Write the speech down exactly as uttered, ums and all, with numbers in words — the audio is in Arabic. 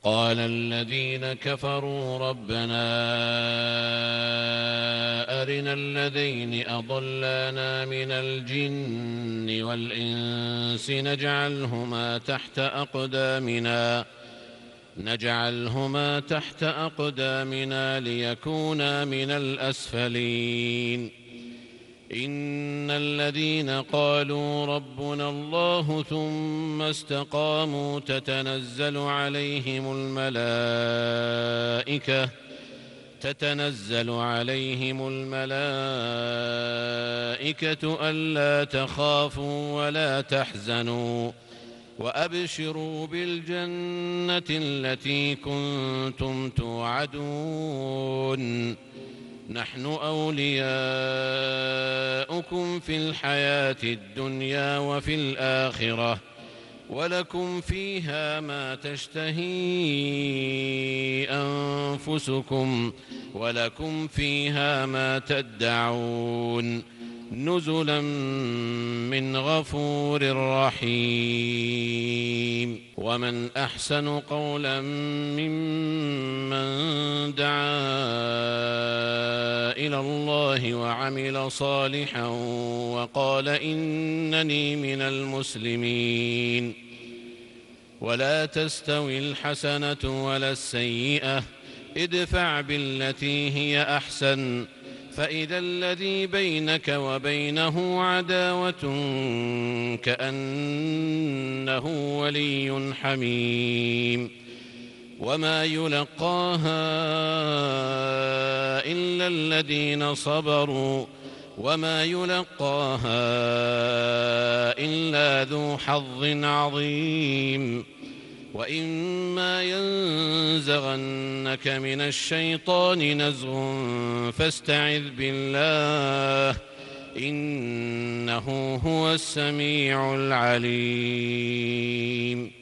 وقال الذين كفروا ربنا أرنا الذين أضلانا من الجن والإنس نجعلهما تحت أقدامنا نجعلهما تحت أقدامنا ليكونا من الأسفلين إن الذين قالوا ربنا الله ثم استقاموا تتنزل عليهم الملائكة تتنزل عليهم الملائكة ألا تخافوا ولا تحزنوا وأبشروا بالجنة التي كنتم توعدون نحن أولياؤكم في الحياة الدنيا وفي الآخرة ولكم فيها ما تشتهي أنفسكم ولكم فيها ما تدعون نزلا من غفور رحيم ومن أحسن قولا ممن دعا إلى الله وعمل صالحا وقال إنني من المسلمين ولا تستوي الحسنة ولا السيئة ادفع بالتي هي أحسن فإذا الذي بينك وبينه عداوة كأنه ولي حميم وما يلقاها إلا الذين صبروا وما يلقاها إلا ذو حظ عظيم وإما ينزغنك من الشيطان نزغ فاستعذ بالله إنه هو السميع العليم